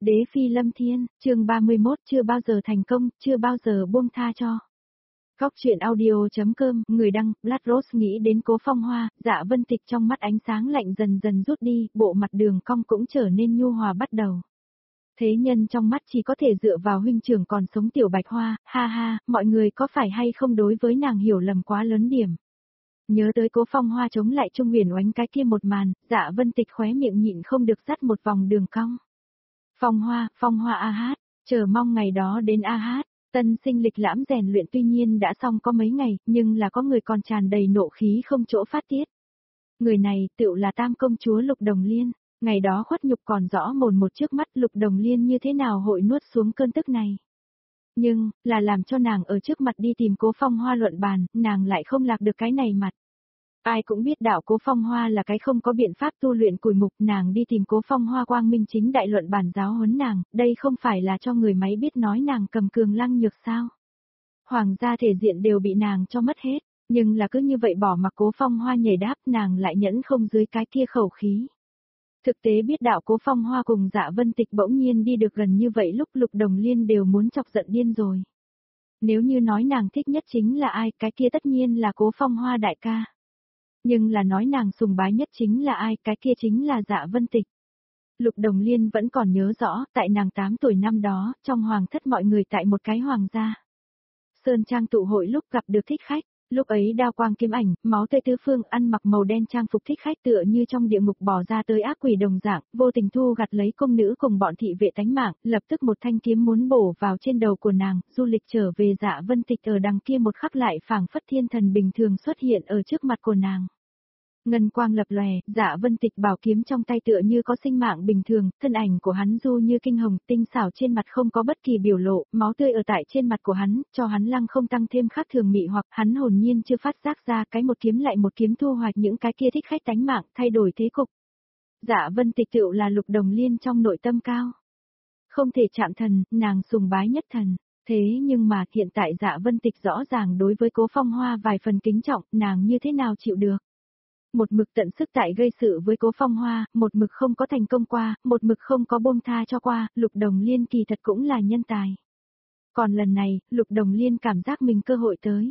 Đế phi lâm thiên, chương 31 chưa bao giờ thành công, chưa bao giờ buông tha cho. Góc truyện audio.com, người đăng, Blood Rose nghĩ đến Cố Phong Hoa, Dạ Vân Tịch trong mắt ánh sáng lạnh dần dần rút đi, bộ mặt đường cong cũng trở nên nhu hòa bắt đầu. Thế nhân trong mắt chỉ có thể dựa vào huynh trưởng còn sống Tiểu Bạch Hoa, ha ha, mọi người có phải hay không đối với nàng hiểu lầm quá lớn điểm. Nhớ tới Cố Phong Hoa chống lại Trung Huyền Oánh cái kia một màn, Dạ Vân Tịch khóe miệng nhịn không được dắt một vòng đường cong. Phong Hoa a hát, chờ mong ngày đó đến a hát. Tân sinh lịch lãm rèn luyện tuy nhiên đã xong có mấy ngày, nhưng là có người còn tràn đầy nộ khí không chỗ phát tiết. Người này tựu là Tam công chúa Lục Đồng Liên, ngày đó khuất nhục còn rõ mồn một trước mắt Lục Đồng Liên như thế nào hội nuốt xuống cơn tức này. Nhưng, là làm cho nàng ở trước mặt đi tìm Cố Phong Hoa luận bàn, nàng lại không lạc được cái này mặt. Ai cũng biết đạo Cố Phong Hoa là cái không có biện pháp tu luyện cùi mục, nàng đi tìm Cố Phong Hoa quang minh chính đại luận bản giáo huấn nàng, đây không phải là cho người máy biết nói nàng cầm cường lăng nhược sao. Hoàng gia thể diện đều bị nàng cho mất hết, nhưng là cứ như vậy bỏ mặc Cố Phong Hoa nhảy đáp nàng lại nhẫn không dưới cái kia khẩu khí. Thực tế biết đạo Cố Phong Hoa cùng Dạ Vân Tịch bỗng nhiên đi được gần như vậy lúc Lục Đồng Liên đều muốn chọc giận điên rồi. Nếu như nói nàng thích nhất chính là ai, cái kia tất nhiên là Cố Phong Hoa đại ca. Nhưng là nói nàng sùng bái nhất chính là ai, cái kia chính là Dạ Vân Tịch. Lục Đồng Liên vẫn còn nhớ rõ, tại nàng 8 tuổi năm đó, trong hoàng thất mọi người tại một cái hoàng gia. Sơn Trang tụ hội lúc gặp được thích khách, lúc ấy đao quang kiếm ảnh, máu tươi tứ phương ăn mặc màu đen trang phục thích khách tựa như trong địa ngục bỏ ra tới ác quỷ đồng dạng, vô tình thu gặt lấy công nữ cùng bọn thị vệ tánh mạng, lập tức một thanh kiếm muốn bổ vào trên đầu của nàng, du lịch trở về Dạ Vân Tịch ở đằng kia một khắc lại phảng phất thiên thần bình thường xuất hiện ở trước mặt của nàng. Ngân quang lập lòe, Dạ Vân Tịch bảo kiếm trong tay tựa như có sinh mạng bình thường, thân ảnh của hắn du như kinh hồng, tinh xảo trên mặt không có bất kỳ biểu lộ, máu tươi ở tại trên mặt của hắn, cho hắn lăng không tăng thêm khác thường mị hoặc hắn hồn nhiên chưa phát giác ra cái một kiếm lại một kiếm thu hoạch những cái kia thích khách tánh mạng, thay đổi thế cục. Dạ Vân Tịch tựu là Lục Đồng Liên trong nội tâm cao. Không thể chạm thần, nàng sùng bái nhất thần. Thế nhưng mà hiện tại Dạ Vân Tịch rõ ràng đối với Cố Phong Hoa vài phần kính trọng, nàng như thế nào chịu được. Một mực tận sức tại gây sự với Cố Phong Hoa, một mực không có thành công qua, một mực không có buông tha cho qua, Lục Đồng Liên kỳ thật cũng là nhân tài. Còn lần này, Lục Đồng Liên cảm giác mình cơ hội tới.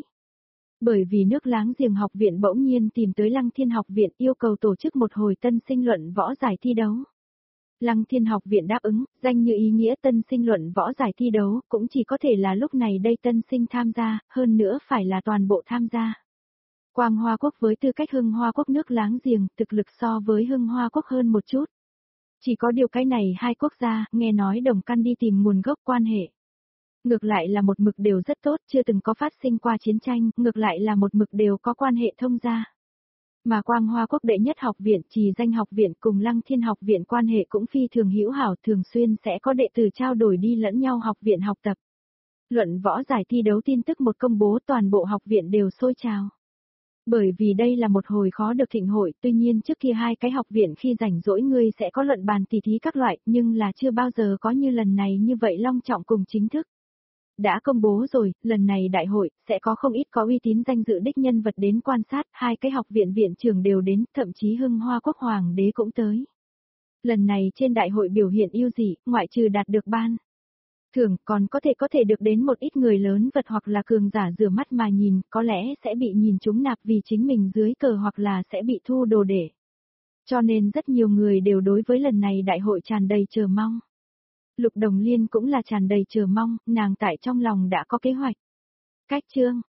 Bởi vì nước láng giềng học viện bỗng nhiên tìm tới Lăng Thiên học viện yêu cầu tổ chức một hồi tân sinh luận võ giải thi đấu. Lăng Thiên học viện đáp ứng, danh như ý nghĩa tân sinh luận võ giải thi đấu, cũng chỉ có thể là lúc này đây tân sinh tham gia, hơn nữa phải là toàn bộ tham gia. Quang Hoa Quốc với tư cách Hưng Hoa Quốc nước láng giềng, thực lực so với Hưng Hoa Quốc hơn một chút. Chỉ có điều cái này hai quốc gia, nghe nói đồng căn đi tìm nguồn gốc quan hệ. Ngược lại là một mực đều rất tốt, chưa từng có phát sinh qua chiến tranh, ngược lại là một mực đều có quan hệ thông gia. Mà Quang Hoa Quốc đệ nhất học viện, Trì Danh học viện cùng Lăng Thiên học viện quan hệ cũng phi thường hữu hảo, thường xuyên sẽ có đệ tử trao đổi đi lẫn nhau học viện học tập. Luận võ giải thi đấu tin tức một công bố toàn bộ học viện đều sôi trào. Bởi vì đây là một hồi khó được thịnh hội, tuy nhiên trước kia hai cái học viện khi rảnh rỗi ngươi sẽ có luận bàn tỉ thí các loại, nhưng là chưa bao giờ có như lần này như vậy long trọng cùng chính thức. Đã công bố rồi, lần này đại hội, sẽ có không ít có uy tín danh dự đích nhân vật đến quan sát, hai cái học viện viện trưởng đều đến, thậm chí Hưng Hoa Quốc Hoàng đế cũng tới. Lần này trên đại hội biểu hiện ưu dị, ngoại trừ đạt được ban thưởng còn có thể được đến một ít người lớn vật hoặc là cường giả rửa mắt mà nhìn, có lẽ sẽ bị nhìn trúng nạp vì chính mình dưới cờ hoặc là sẽ bị thu đồ để. Cho nên rất nhiều người đều đối với lần này đại hội tràn đầy chờ mong. Lục Đồng Liên cũng là tràn đầy chờ mong, nàng tại trong lòng đã có kế hoạch. Cách chương,